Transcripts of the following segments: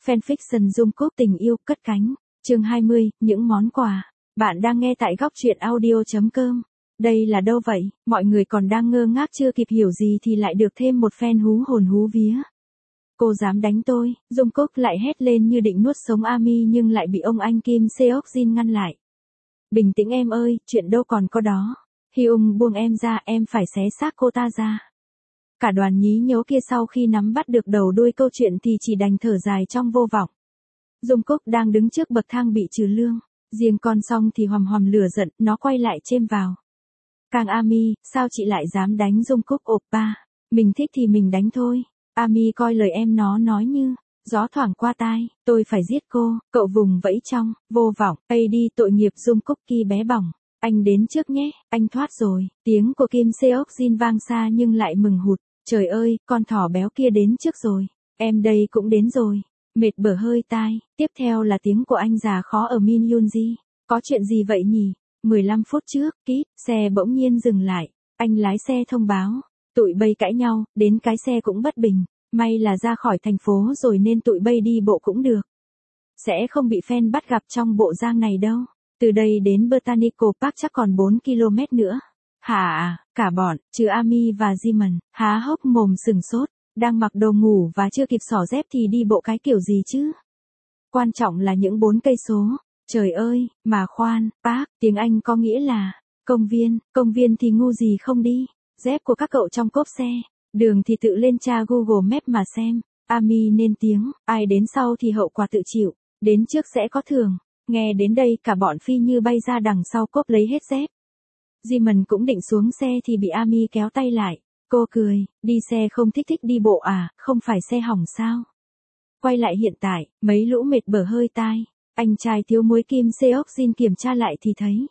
Fanfiction Jungkook tình yêu cất cánh. Chương 20, những món quà. Bạn đang nghe tại góc truyện audio.com. Đây là đâu vậy? Mọi người còn đang ngơ ngác chưa kịp hiểu gì thì lại được thêm một fan hú hồn hú vía. Cô dám đánh tôi, Jungkook lại hét lên như định nuốt sống Army nhưng lại bị ông anh Kim Seok-jin ngăn lại. Bình tĩnh em ơi, chuyện đâu còn có đó. Hyung buông em ra, em phải xé xác cô ta ra. Cả đoàn nhí nhố kia sau khi nắm bắt được đầu đuôi câu chuyện thì chỉ đành thở dài trong vô vọng. Jungkook đang đứng trước bậc thang bị trừ lương, riêng con Song thì hòm hòm lửa giận, nó quay lại chêm vào. Càng Army, sao chị lại dám đánh Jungkook oppa? Mình thích thì mình đánh thôi. Army coi lời em nó nói như gió thoảng qua tai, tôi phải giết cô. Cậu vùng vẫy trong vô vọng, đi tội nghiệp Jungkook kia bé bỏng. Anh đến trước nhé, anh thoát rồi. Tiếng của Kim Seok-jin vang xa nhưng lại mừng hụt. Trời ơi, con thỏ béo kia đến trước rồi. Em đây cũng đến rồi. Mệt bở hơi tai. Tiếp theo là tiếng của anh già khó ở Min Yoonji. Có chuyện gì vậy nhỉ? 15 phút trước, xe bỗng nhiên dừng lại. Anh lái xe thông báo. Tụi bay cãi nhau, đến cái xe cũng bất bình. May là ra khỏi thành phố rồi nên tụi bay đi bộ cũng được. Sẽ không bị fan bắt gặp trong bộ giang này đâu. Từ đây đến Botanical Park chắc còn 4 km nữa. Hả, cả bọn, trừ Army và Jimin, há hốc mồm sừng sốt, đang mặc đồ ngủ và chưa kịp xỏ dép thì đi bộ cái kiểu gì chứ? Quan trọng là những 4 cây số. Trời ơi, mà khoan, park, tiếng Anh có nghĩa là công viên thì ngu gì không đi. Dép của các cậu trong cốp xe, đường thì tự lên tra Google Maps mà xem. Army nên tiếng, ai đến sau thì hậu quả tự chịu, đến trước sẽ có thưởng. Nghe đến đây cả bọn phi như bay ra đằng sau cốp lấy hết dép. Jimin cũng định xuống xe thì bị Army kéo tay lại. Cô cười, đi xe không thích đi bộ à, không phải xe hỏng sao? Quay lại hiện tại, mấy lũ mệt bở hơi tai. Anh trai thiếu muối Kim Seok-jin kiểm tra lại thì thấy.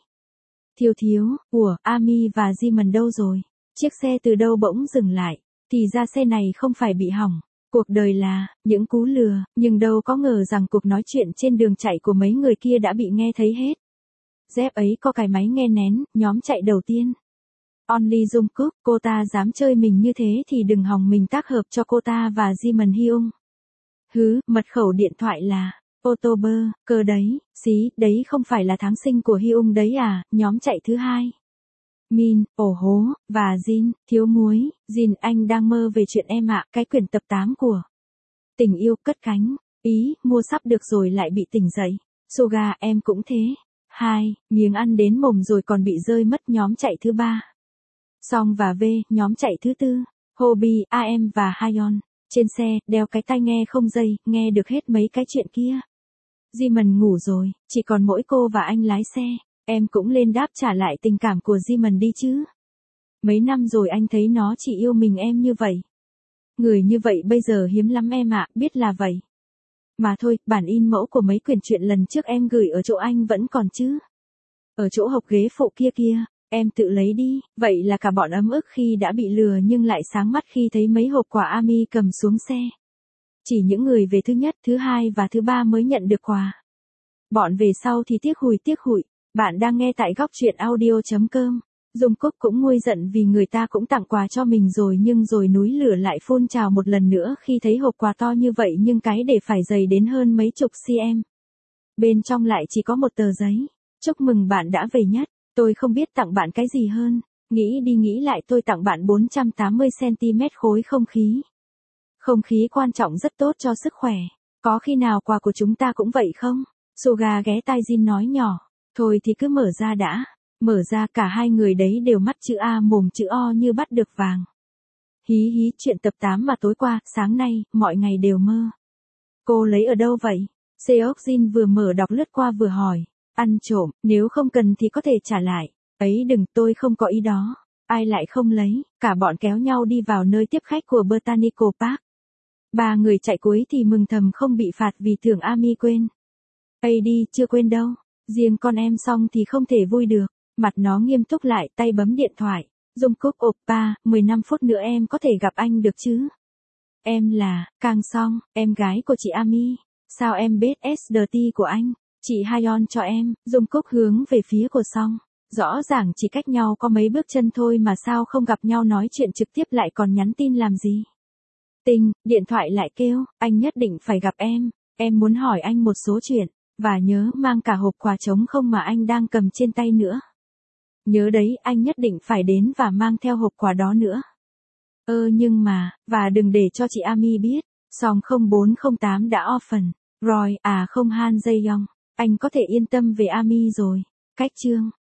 Thiếu, Army và Jimin đâu rồi? Chiếc xe từ đâu bỗng dừng lại, thì ra xe này không phải bị hỏng. Cuộc đời là những cú lừa, nhưng đâu có ngờ rằng cuộc nói chuyện trên đường chạy của mấy người kia đã bị nghe thấy hết. Dép ấy có cái máy nghe nén, nhóm chạy đầu tiên. Only Jungkook, cô ta dám chơi mình như thế thì đừng hòng mình tác hợp cho cô ta và Jimin Hyung. Mật khẩu điện thoại là October, cơ đấy, đấy không phải là tháng sinh của Hyung đấy à, nhóm chạy thứ hai. Min, và Jin, thiếu muối, Jin anh đang mơ về chuyện em ạ, cái quyển tập 8 của Tình yêu cất cánh, mua sắp được rồi lại bị tỉnh dậy. Suga em cũng thế. 2, miếng ăn đến mồm rồi còn bị rơi mất nhóm chạy thứ 3. Song và V, nhóm chạy thứ 4. Hobby, AM và Hayeon. Trên xe, đeo cái tai nghe không dây, nghe được hết mấy cái chuyện kia. Jimin ngủ rồi, chỉ còn mỗi cô và anh lái xe. Em cũng lên đáp trả lại tình cảm của Jimin đi chứ. Mấy năm rồi anh thấy nó chỉ yêu mình em như vậy. Người như vậy bây giờ hiếm lắm em ạ, biết là vậy. Mà thôi, bản in mẫu của mấy quyển truyện lần trước em gửi ở chỗ anh vẫn còn chứ. Ở chỗ hộc ghế phụ kia, em tự lấy đi. Vậy là cả bọn ấm ức khi đã bị lừa nhưng lại sáng mắt khi thấy mấy hộp quà Army cầm xuống xe. Chỉ những người về thứ nhất, thứ hai và thứ ba mới nhận được quà. Bọn về sau thì tiếc hụi. Bạn đang nghe tại góc truyện audio.com. Jungkook cũng nguôi giận vì người ta cũng tặng quà cho mình rồi nhưng rồi núi lửa lại phun trào một lần nữa khi thấy hộp quà to như vậy nhưng cái để phải dày đến hơn mấy chục cm. Bên trong lại chỉ có một tờ giấy. Chúc mừng bạn đã về nhất. Tôi không biết tặng bạn cái gì hơn. Nghĩ đi nghĩ lại tôi tặng bạn 480cm khối không khí. Không khí quan trọng rất tốt cho sức khỏe. Có khi nào quà của chúng ta cũng vậy không? Suga ghé tai Jin nói nhỏ. Thôi thì cứ mở ra đã. Mở ra cả hai người đấy đều mắt chữ A mồm chữ O như bắt được vàng. Hí chuyện tập 8 mà tối qua, sáng nay, mọi ngày đều mơ. Cô lấy ở đâu vậy? Seok-jin vừa mở đọc lướt qua vừa hỏi. Ăn trộm, nếu không cần thì có thể trả lại. Ấy đừng, tôi không có ý đó. Ai lại không lấy, cả bọn kéo nhau đi vào nơi tiếp khách của Botanical Park. 3 người chạy cuối thì mừng thầm không bị phạt vì tưởng Army quên. Đi, chưa quên đâu. Riêng con em Song thì không thể vui được. Mặt nó nghiêm túc lại, tay bấm điện thoại. Jungkook oppa, 15 phút nữa em có thể gặp anh được chứ? Em là Kang Song, em gái của chị Army. Sao em biết SDT của anh? Chị Hayeon cho em. Jungkook hướng về phía của Song. Rõ ràng chỉ cách nhau có mấy bước chân thôi mà sao không gặp nhau nói chuyện trực tiếp lại còn nhắn tin làm gì? Tình, điện thoại lại kêu, anh nhất định phải gặp em. Em muốn hỏi anh một số chuyện, và nhớ mang cả hộp quà trống không mà anh đang cầm trên tay nữa. Nhớ đấy, anh nhất định phải đến và mang theo hộp quà đó nữa. Nhưng mà, và đừng để cho chị Ami biết. Song 0408 đã orphan. Roy, không Han Jae-yong. Anh có thể yên tâm về Ami rồi. Cách chương.